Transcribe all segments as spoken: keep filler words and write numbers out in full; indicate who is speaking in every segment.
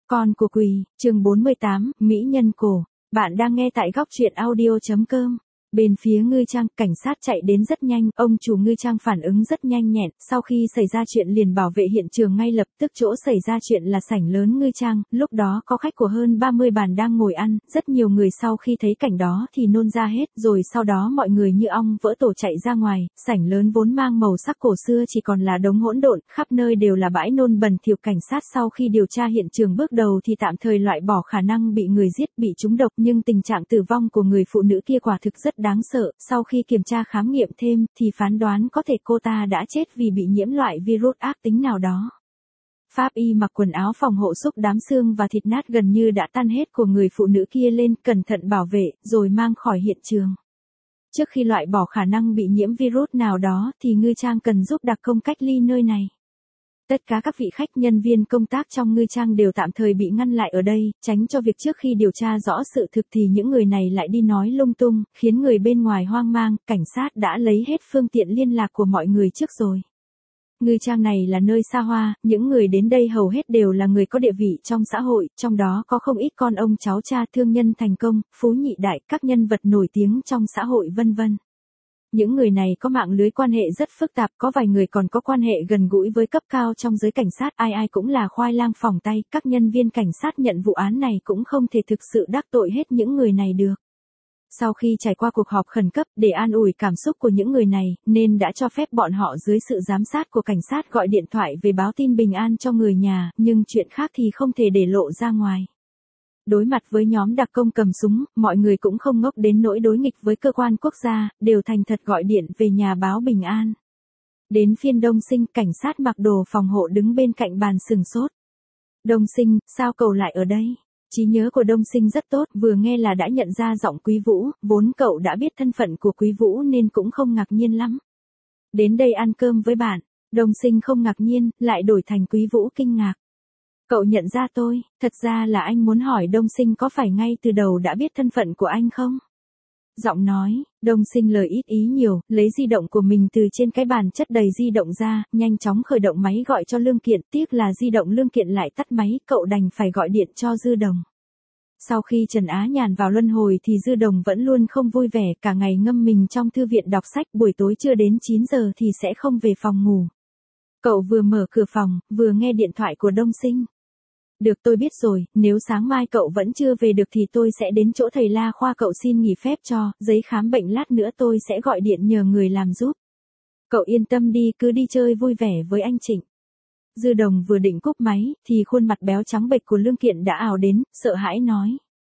Speaker 1: Con của Quỳ, chương bốn mươi tám, Mỹ nhân cổ. Bạn đang nghe tại góc truyện audio.com. Bên phía ngư trang, cảnh sát chạy đến rất nhanh, ông chủ ngư trang phản ứng rất nhanh nhẹn, sau khi xảy ra chuyện liền bảo vệ hiện trường ngay lập tức. Chỗ xảy ra chuyện là sảnh lớn ngư trang, lúc đó có khách của hơn ba mươi bàn đang ngồi ăn, rất nhiều người sau khi thấy cảnh đó thì nôn ra hết, rồi sau đó mọi người như ong vỡ tổ chạy ra ngoài. Sảnh lớn vốn mang màu sắc cổ xưa chỉ còn là đống hỗn độn, khắp nơi đều là bãi nôn bẩn thỉu. Cảnh sát sau khi điều tra hiện trường bước đầu thì tạm thời loại bỏ khả năng bị người giết, bị trúng độc, nhưng tình trạng tử vong của người phụ nữ kia quả thực rất đáng sợ. Sau khi kiểm tra khám nghiệm thêm thì phán đoán có thể cô ta đã chết vì bị nhiễm loại virus ác tính nào đó. Pháp y mặc quần áo phòng hộ xúc đám xương và thịt nát gần như đã tan hết của người phụ nữ kia lên, cẩn thận bảo vệ, rồi mang khỏi hiện trường. Trước khi loại bỏ khả năng bị nhiễm virus nào đó thì ngư trang cần giúp đặc công cách ly nơi này. Tất cả các vị khách nhân viên công tác trong ngư trang đều tạm thời bị ngăn lại ở đây, tránh cho việc trước khi điều tra rõ sự thực thì những người này lại đi nói lung tung, khiến người bên ngoài hoang mang. Cảnh sát đã lấy hết phương tiện liên lạc của mọi người trước rồi. Ngư trang này là nơi xa hoa, những người đến đây hầu hết đều là người có địa vị trong xã hội, trong đó có không ít con ông cháu cha thương nhân thành công, phú nhị đại, các nhân vật nổi tiếng trong xã hội vân vân. Những người này có mạng lưới quan hệ rất phức tạp, có vài người còn có quan hệ gần gũi với cấp cao trong giới cảnh sát, ai ai cũng là khoai lang phỏng tay. Các nhân viên cảnh sát nhận vụ án này cũng không thể thực sự đắc tội hết những người này được. Sau khi trải qua cuộc họp khẩn cấp để an ủi cảm xúc của những người này, nên đã cho phép bọn họ dưới sự giám sát của cảnh sát gọi điện thoại về báo tin bình an cho người nhà, nhưng chuyện khác thì không thể để lộ ra ngoài. Đối mặt với nhóm đặc công cầm súng, mọi người cũng không ngốc đến nỗi đối nghịch với cơ quan quốc gia, đều thành thật gọi điện về nhà báo bình an. Đến phiên Đông Sinh, cảnh sát mặc đồ phòng hộ đứng bên cạnh bàn sừng sốt. Đông Sinh, sao cậu lại ở đây? Trí nhớ của Đông Sinh rất tốt, vừa nghe là đã nhận ra giọng Quý Vũ, vốn cậu đã biết thân phận của Quý Vũ nên cũng không ngạc nhiên lắm. Đến đây ăn cơm với bạn. Đông Sinh không ngạc nhiên, lại đổi thành Quý Vũ kinh ngạc. Cậu nhận ra tôi, thật ra là anh muốn hỏi Đông Sinh có phải ngay từ đầu đã biết thân phận của anh không? Giọng nói, Đông Sinh lời ít ý nhiều, lấy di động của mình từ trên cái bàn chất đầy di động ra, nhanh chóng khởi động máy gọi cho Lương Kiện, tiếc là di động Lương Kiện lại tắt máy, cậu đành phải gọi điện cho Dư Đồng. Sau khi Trần Á Nhàn vào luân hồi thì Dư Đồng vẫn luôn không vui vẻ, cả ngày ngâm mình trong thư viện đọc sách, buổi tối chưa đến chín giờ thì sẽ không về phòng ngủ. Cậu vừa mở cửa phòng, vừa nghe điện thoại của Đông Sinh. Được, tôi biết rồi, nếu sáng mai cậu vẫn chưa về được thì tôi sẽ đến chỗ thầy La Khoa cậu xin nghỉ phép cho, giấy khám bệnh lát nữa tôi sẽ gọi điện nhờ người làm giúp. Cậu yên tâm đi, cứ đi chơi vui vẻ với anh Trịnh. Dư Đồng vừa định cúp máy, thì khuôn mặt béo trắng bệch của Lương Kiện đã ào đến, sợ hãi nói.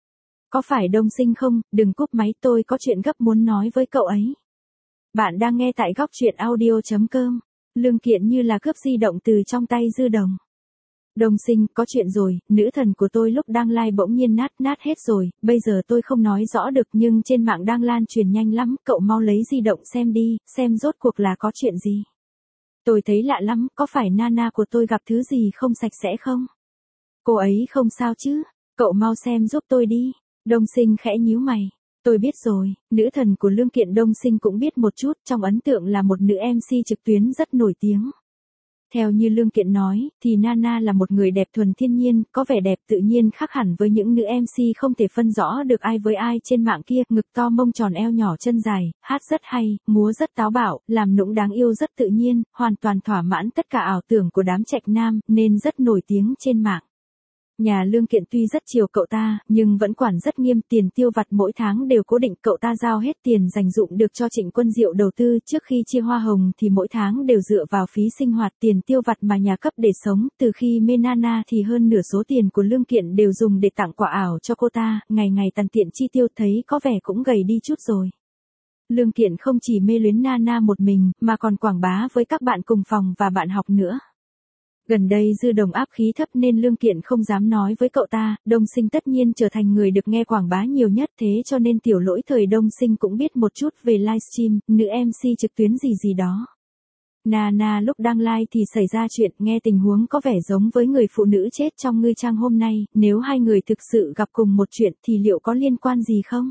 Speaker 1: Có phải Đông Sinh không, đừng cúp máy, tôi có chuyện gấp muốn nói với cậu ấy. Bạn đang nghe tại góc truyện audio.com. Lương Kiện như là cướp di động từ trong tay Dư Đồng. Đông Sinh, có chuyện rồi, nữ thần của tôi lúc đang live bỗng nhiên nát nát hết rồi, bây giờ tôi không nói rõ được nhưng trên mạng đang lan truyền nhanh lắm, cậu mau lấy di động xem đi, xem rốt cuộc là có chuyện gì. Tôi thấy lạ lắm, có phải Nana của tôi gặp thứ gì không sạch sẽ không? Cô ấy không sao chứ, cậu mau xem giúp tôi đi. Đông Sinh khẽ nhíu mày. Tôi biết rồi, nữ thần của Lương Kiện Đông Sinh cũng biết một chút, trong ấn tượng là một nữ em xê trực tuyến rất nổi tiếng. Theo như Lương Kiện nói, thì Nana là một người đẹp thuần thiên nhiên, có vẻ đẹp tự nhiên khác hẳn với những nữ em xê không thể phân rõ được ai với ai trên mạng kia, ngực to mông tròn eo nhỏ chân dài, hát rất hay, múa rất táo bạo, làm nũng đáng yêu rất tự nhiên, hoàn toàn thỏa mãn tất cả ảo tưởng của đám trạch nam, nên rất nổi tiếng trên mạng. Nhà Lương Kiện tuy rất chiều cậu ta, nhưng vẫn quản rất nghiêm, tiền tiêu vặt mỗi tháng đều cố định, cậu ta giao hết tiền dành dụm được cho Trịnh Quân Diệu đầu tư, trước khi chia hoa hồng thì mỗi tháng đều dựa vào phí sinh hoạt, tiền tiêu vặt mà nhà cấp để sống, từ khi mê Nana thì hơn nửa số tiền của Lương Kiện đều dùng để tặng quà ảo cho cô ta, ngày ngày tằn tiện chi tiêu, thấy có vẻ cũng gầy đi chút rồi. Lương Kiện không chỉ mê luyến Nana một mình, mà còn quảng bá với các bạn cùng phòng và bạn học nữa. Gần đây Dư Đồng áp khí thấp nên Lương Kiện không dám nói với cậu ta, Đông Sinh tất nhiên trở thành người được nghe quảng bá nhiều nhất, thế cho nên tiểu lỗi thời Đông Sinh cũng biết một chút về livestream, nữ em xê trực tuyến gì gì đó. Nana lúc đang live thì xảy ra chuyện, nghe tình huống có vẻ giống với người phụ nữ chết trong ngư trang hôm nay, nếu hai người thực sự gặp cùng một chuyện thì liệu có liên quan gì không?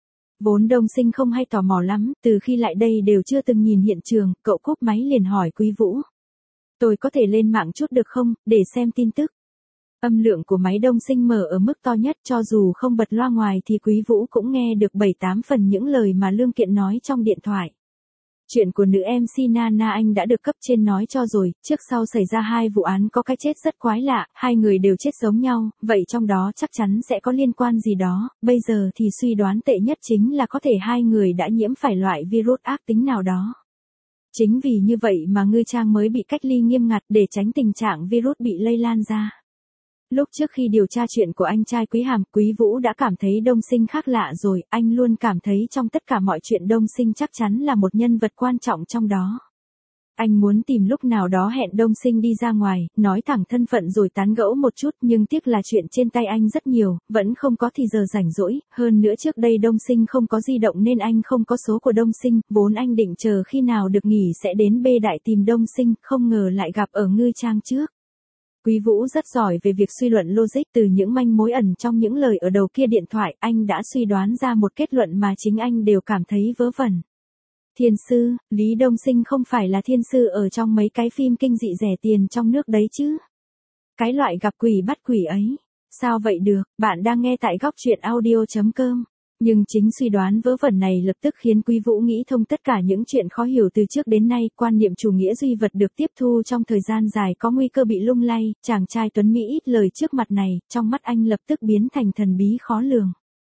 Speaker 1: Vốn Đông Sinh không hay tò mò lắm, từ khi lại đây đều chưa từng nhìn hiện trường, cậu cúp máy liền hỏi Quý Vũ. Tôi có thể lên mạng chút được không, để xem tin tức. Âm lượng của máy đông sinh mở ở mức to nhất, cho dù không bật loa ngoài thì Quý Vũ cũng nghe được bảy tám phần những lời mà Lương Kiện nói trong điện thoại. Chuyện của nữ em xê Nana Anh đã được cấp trên nói cho rồi, trước sau xảy ra hai vụ án có cái chết rất quái lạ, hai người đều chết giống nhau, vậy trong đó chắc chắn sẽ có liên quan gì đó, bây giờ thì suy đoán tệ nhất chính là có thể hai người đã nhiễm phải loại virus ác tính nào đó. Chính vì như vậy mà Ngư Trang mới bị cách ly nghiêm ngặt để tránh tình trạng virus bị lây lan ra. Lúc trước khi điều tra chuyện của anh trai Quý Hàm, Quý Vũ đã cảm thấy Đông Sinh khác lạ rồi, anh luôn cảm thấy trong tất cả mọi chuyện Đông Sinh chắc chắn là một nhân vật quan trọng trong đó. Anh muốn tìm lúc nào đó hẹn Đông Sinh đi ra ngoài, nói thẳng thân phận rồi tán gẫu một chút, nhưng tiếc là chuyện trên tay anh rất nhiều, vẫn không có thì giờ rảnh rỗi, hơn nữa trước đây Đông Sinh không có di động nên anh không có số của Đông Sinh, vốn anh định chờ khi nào được nghỉ sẽ đến B Đại tìm Đông Sinh, không ngờ lại gặp ở Ngư Trang trước. Quý Vũ rất giỏi về việc suy luận logic, từ những manh mối ẩn trong những lời ở đầu kia điện thoại, anh đã suy đoán ra một kết luận mà chính anh đều cảm thấy vớ vẩn. Thiên sư, Lý Đông Sinh không phải là thiên sư ở trong mấy cái phim kinh dị rẻ tiền trong nước đấy chứ. Cái loại gặp quỷ bắt quỷ ấy. Sao vậy được, bạn đang nghe tại góc truyện audio chấm com. Nhưng chính suy đoán vớ vẩn này lập tức khiến Quý Vũ nghĩ thông tất cả những chuyện khó hiểu từ trước đến nay, quan niệm chủ nghĩa duy vật được tiếp thu trong thời gian dài có nguy cơ bị lung lay, chàng trai tuấn Mỹ ít lời trước mặt này, trong mắt anh lập tức biến thành thần bí khó lường.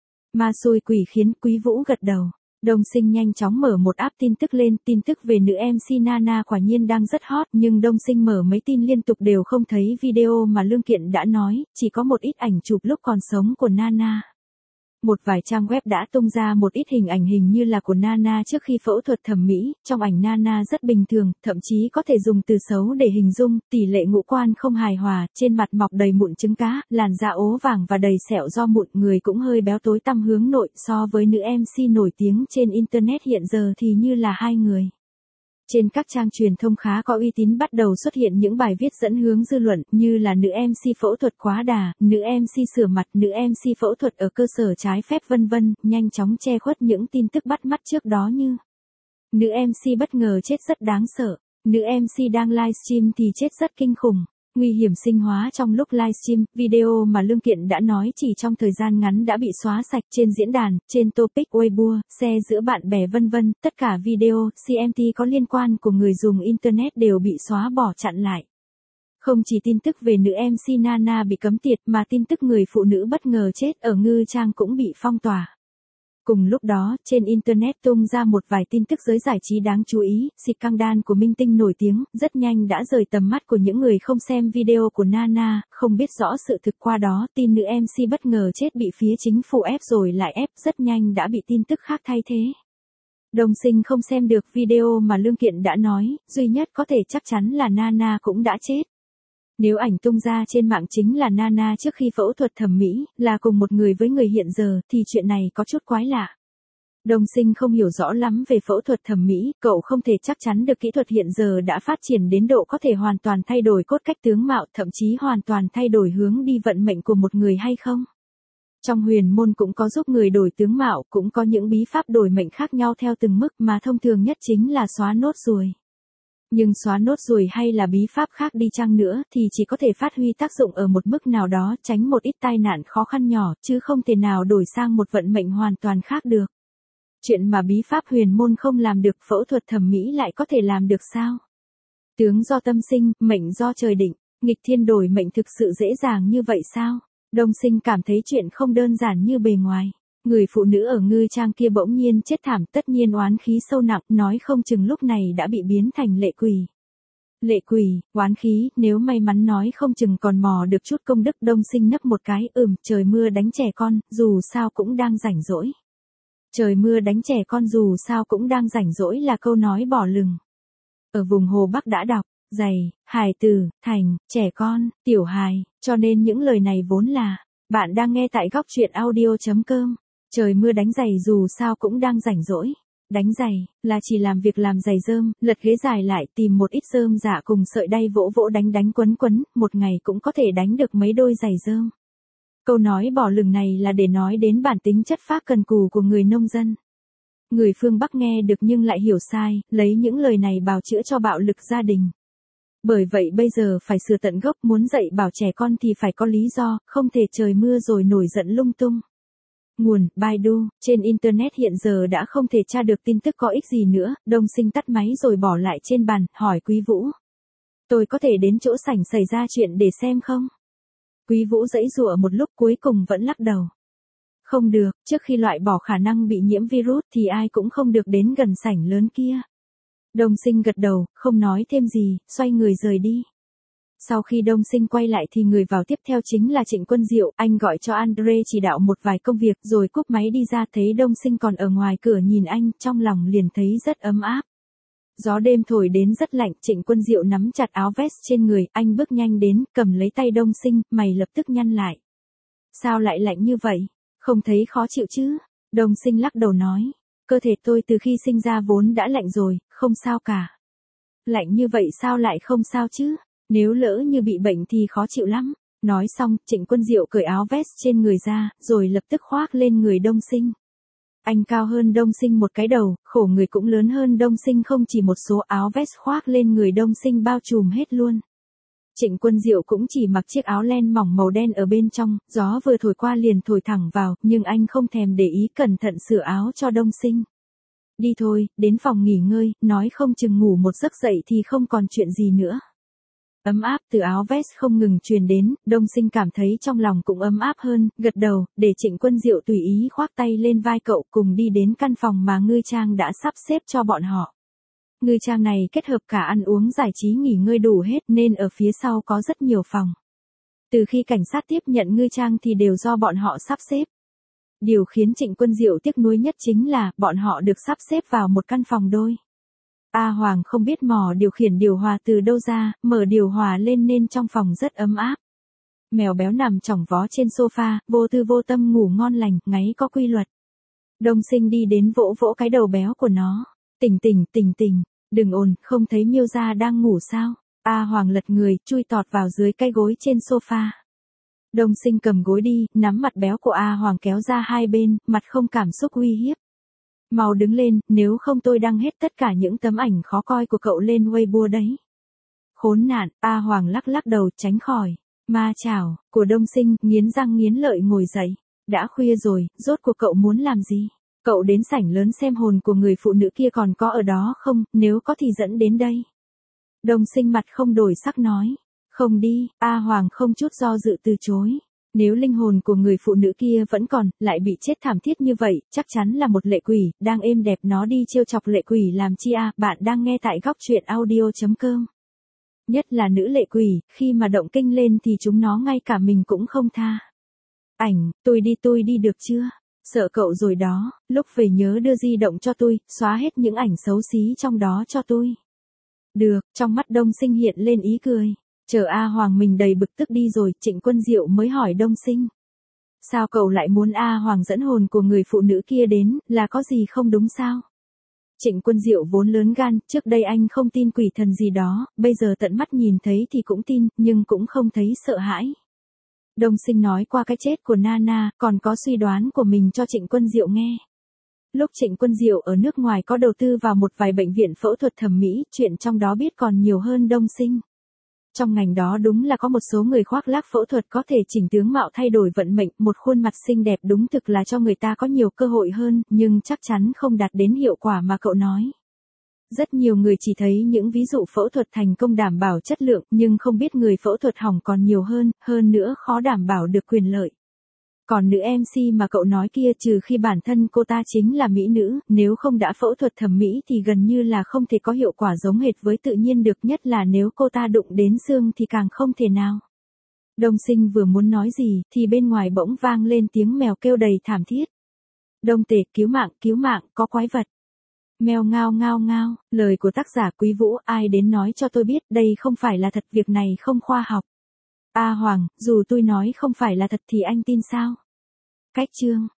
Speaker 1: Ma xui quỷ khiến, Quý Vũ gật đầu. Đông Sinh nhanh chóng mở một app tin tức lên, tin tức về nữ em xê Nana quả nhiên đang rất hot, nhưng Đông Sinh mở mấy tin liên tục đều không thấy video mà Lương Kiện đã nói, chỉ có một ít ảnh chụp lúc còn sống của Nana. Một vài trang web đã tung ra một ít hình ảnh hình như là của Nana trước khi phẫu thuật thẩm mỹ, trong ảnh Nana rất bình thường, thậm chí có thể dùng từ xấu để hình dung, tỷ lệ ngũ quan không hài hòa, trên mặt mọc đầy mụn trứng cá, làn da ố vàng và đầy sẹo do mụn, người cũng hơi béo tối tăm hướng nội, so với nữ em xê nổi tiếng trên Internet hiện giờ thì như là hai người. Trên các trang truyền thông khá có uy tín bắt đầu xuất hiện những bài viết dẫn hướng dư luận như là nữ em xê phẫu thuật quá đà, nữ em xê sửa mặt, nữ em xê phẫu thuật ở cơ sở trái phép vân vân, nhanh chóng che khuất những tin tức bắt mắt trước đó như nữ em xê bất ngờ chết rất đáng sợ, nữ em xê đang livestream thì chết rất kinh khủng. Nguy hiểm sinh hóa trong lúc livestream, video mà Lương Kiện đã nói chỉ trong thời gian ngắn đã bị xóa sạch trên diễn đàn, trên topic Weibo, xe giữa bạn bè vân vân, tất cả video, xê em tê có liên quan của người dùng Internet đều bị xóa bỏ chặn lại. Không chỉ tin tức về nữ em xê Nana bị cấm tiệt mà tin tức người phụ nữ bất ngờ chết ở Ngư Trang cũng bị phong tỏa. Cùng lúc đó, trên Internet tung ra một vài tin tức giới giải trí đáng chú ý, scandal của minh tinh nổi tiếng, rất nhanh đã rời tầm mắt của những người không xem video của Nana, không biết rõ sự thực qua đó, tin nữ em xê bất ngờ chết bị phía chính phủ ép rồi lại ép, rất nhanh đã bị tin tức khác thay thế. Đông Sinh không xem được video mà Lương Kiện đã nói, duy nhất có thể chắc chắn là Nana cũng đã chết. Nếu ảnh tung ra trên mạng chính là Nana trước khi phẫu thuật thẩm mỹ, là cùng một người với người hiện giờ, thì chuyện này có chút quái lạ. Đông Sinh không hiểu rõ lắm về phẫu thuật thẩm mỹ, cậu không thể chắc chắn được kỹ thuật hiện giờ đã phát triển đến độ có thể hoàn toàn thay đổi cốt cách tướng mạo, thậm chí hoàn toàn thay đổi hướng đi vận mệnh của một người hay không. Trong huyền môn cũng có giúp người đổi tướng mạo, cũng có những bí pháp đổi mệnh khác nhau theo từng mức mà thông thường nhất chính là xóa nốt ruồi. Nhưng xóa nốt ruồi hay là bí pháp khác đi chăng nữa thì chỉ có thể phát huy tác dụng ở một mức nào đó, tránh một ít tai nạn khó khăn nhỏ, chứ không thể nào đổi sang một vận mệnh hoàn toàn khác được. Chuyện mà bí pháp huyền môn không làm được, phẫu thuật thẩm mỹ lại có thể làm được sao? Tướng do tâm sinh, mệnh do trời định, nghịch thiên đổi mệnh thực sự dễ dàng như vậy sao? Đông Sinh cảm thấy chuyện không đơn giản như bề ngoài. Người phụ nữ ở Ngư Trang kia bỗng nhiên chết thảm, tất nhiên oán khí sâu nặng, nói không chừng lúc này đã bị biến thành lệ quỷ. Lệ quỷ, oán khí, nếu may mắn nói không chừng còn mò được chút công đức. Đông Sinh nấp một cái, ừm, trời mưa đánh trẻ con, dù sao cũng đang rảnh rỗi. Trời mưa đánh trẻ con dù sao cũng đang rảnh rỗi là câu nói bỏ lừng. Ở vùng Hồ Bắc đã đọc, giày, hài tử, thành, trẻ con, tiểu hài, cho nên những lời này vốn là, bạn đang nghe tại góc truyện audio chấm com. Trời mưa đánh giày dù sao cũng đang rảnh rỗi. Đánh giày, là chỉ làm việc làm giày rơm, lật ghế dài lại, tìm một ít rơm giả cùng sợi đay vỗ vỗ đánh đánh quấn quấn, một ngày cũng có thể đánh được mấy đôi giày rơm. Câu nói bỏ lửng này là để nói đến bản tính chất phác cần cù của người nông dân. Người phương Bắc nghe được nhưng lại hiểu sai, lấy những lời này bào chữa cho bạo lực gia đình. Bởi vậy bây giờ phải sửa tận gốc, muốn dạy bảo trẻ con thì phải có lý do, không thể trời mưa rồi nổi giận lung tung. Nguồn, Baidu, trên Internet hiện giờ đã không thể tra được tin tức có ích gì nữa, Đông Sinh tắt máy rồi bỏ lại trên bàn, hỏi Quý Vũ. Tôi có thể đến chỗ sảnh xảy ra chuyện để xem không? Quý Vũ giãy giụa một lúc cuối cùng vẫn lắc đầu. Không được, trước khi loại bỏ khả năng bị nhiễm virus thì ai cũng không được đến gần sảnh lớn kia. Đông Sinh gật đầu, không nói thêm gì, xoay người rời đi. Sau khi Đông Sinh quay lại thì người vào tiếp theo chính là Trịnh Quân Diệu, anh gọi cho Andre chỉ đạo một vài công việc rồi cúp máy đi ra, thấy Đông Sinh còn ở ngoài cửa nhìn anh, trong lòng liền thấy rất ấm áp. Gió đêm thổi đến rất lạnh, Trịnh Quân Diệu nắm chặt áo vest trên người, anh bước nhanh đến, cầm lấy tay Đông Sinh, mày lập tức nhăn lại. Sao lại lạnh như vậy? Không thấy khó chịu chứ? Đông Sinh lắc đầu nói, cơ thể tôi từ khi sinh ra vốn đã lạnh rồi, không sao cả. Lạnh như vậy sao lại không sao chứ? Nếu lỡ như bị bệnh thì khó chịu lắm. Nói xong, Trịnh Quân Diệu cởi áo vest trên người ra, rồi lập tức khoác lên người Đông Sinh. Anh cao hơn Đông Sinh một cái đầu, khổ người cũng lớn hơn Đông Sinh không chỉ một số, áo vest khoác lên người Đông Sinh bao trùm hết luôn. Trịnh Quân Diệu cũng chỉ mặc chiếc áo len mỏng màu đen ở bên trong, gió vừa thổi qua liền thổi thẳng vào, nhưng anh không thèm để ý, cẩn thận sửa áo cho Đông Sinh. Đi thôi, đến phòng nghỉ ngơi, nói không chừng ngủ một giấc dậy thì không còn chuyện gì nữa. Ấm áp từ áo vest không ngừng truyền đến, Đông Sinh cảm thấy trong lòng cũng ấm áp hơn, gật đầu, để Trịnh Quân Diệu tùy ý khoác tay lên vai cậu, cùng đi đến căn phòng mà Ngư Trang đã sắp xếp cho bọn họ. Ngư Trang này kết hợp cả ăn uống giải trí nghỉ ngơi đủ hết nên ở phía sau có rất nhiều phòng. Từ khi cảnh sát tiếp nhận Ngư Trang thì đều do bọn họ sắp xếp. Điều khiến Trịnh Quân Diệu tiếc nuối nhất chính là bọn họ được sắp xếp vào một căn phòng đôi. A Hoàng không biết mò điều khiển điều hòa từ đâu ra, mở điều hòa lên nên trong phòng rất ấm áp. Mèo béo nằm chỏng vó trên sofa, vô tư vô tâm ngủ ngon lành, ngáy có quy luật. Đông Sinh đi đến vỗ vỗ cái đầu béo của nó. Tỉnh tỉnh, tỉnh tỉnh, đừng ồn, không thấy Miêu Gia đang ngủ sao? A Hoàng lật người, chui tọt vào dưới cái gối trên sofa. Đông Sinh cầm gối đi, nắm mặt béo của A Hoàng kéo ra hai bên, mặt không cảm xúc uy hiếp. Mau đứng lên, nếu không tôi đăng hết tất cả những tấm ảnh khó coi của cậu lên Weibo đấy. Khốn nạn, A Hoàng lắc lắc đầu tránh khỏi. Ma chảo, của Đông Sinh, nghiến răng nghiến lợi ngồi dậy. Đã khuya rồi, rốt cuộc cậu muốn làm gì? Cậu đến sảnh lớn xem hồn của người phụ nữ kia còn có ở đó không, nếu có thì dẫn đến đây. Đông Sinh mặt không đổi sắc nói. Không đi, A Hoàng không chút do dự từ chối. Nếu linh hồn của người phụ nữ kia vẫn còn, lại bị chết thảm thiết như vậy, chắc chắn là một lệ quỷ, đang êm đẹp nó đi trêu chọc lệ quỷ làm chi à, bạn đang nghe tại góc truyện audio chấm com. Nhất là nữ lệ quỷ, khi mà động kinh lên thì chúng nó ngay cả mình cũng không tha. Ảnh, tôi đi tôi đi được chưa? Sợ cậu rồi đó, lúc về nhớ đưa di động cho tôi, xóa hết những ảnh xấu xí trong đó cho tôi. Được, trong mắt Đông Sinh hiện lên ý cười. Chờ A Hoàng mình đầy bực tức đi rồi, Trịnh Quân Diệu mới hỏi Đông Sinh. Sao cậu lại muốn A Hoàng dẫn hồn của người phụ nữ kia đến, là có gì không đúng sao? Trịnh Quân Diệu vốn lớn gan, trước đây anh không tin quỷ thần gì đó, bây giờ tận mắt nhìn thấy thì cũng tin, nhưng cũng không thấy sợ hãi. Đông Sinh nói qua cái chết của Nana, còn có suy đoán của mình cho Trịnh Quân Diệu nghe. Lúc Trịnh Quân Diệu ở nước ngoài có đầu tư vào một vài bệnh viện phẫu thuật thẩm mỹ, chuyện trong đó biết còn nhiều hơn Đông Sinh. Trong ngành đó đúng là có một số người khoác lác phẫu thuật có thể chỉnh tướng mạo thay đổi vận mệnh, một khuôn mặt xinh đẹp đúng thực là cho người ta có nhiều cơ hội hơn, nhưng chắc chắn không đạt đến hiệu quả mà cậu nói. Rất nhiều người chỉ thấy những ví dụ phẫu thuật thành công đảm bảo chất lượng, nhưng không biết người phẫu thuật hỏng còn nhiều hơn, hơn nữa khó đảm bảo được quyền lợi. Còn nữ em xê mà cậu nói kia, trừ khi bản thân cô ta chính là mỹ nữ, nếu không đã phẫu thuật thẩm mỹ thì gần như là không thể có hiệu quả giống hệt với tự nhiên được, nhất là nếu cô ta đụng đến xương thì càng không thể nào. Đông Sinh vừa muốn nói gì, thì bên ngoài bỗng vang lên tiếng mèo kêu đầy thảm thiết. Đông Tề, cứu mạng, cứu mạng, có quái vật. Mèo ngao ngao ngao, lời của tác giả Quý Vũ, ai đến nói cho tôi biết, đây không phải là thật, việc này không khoa học. A Hoàng, dù tôi nói không phải là thật thì anh tin sao? Cách chương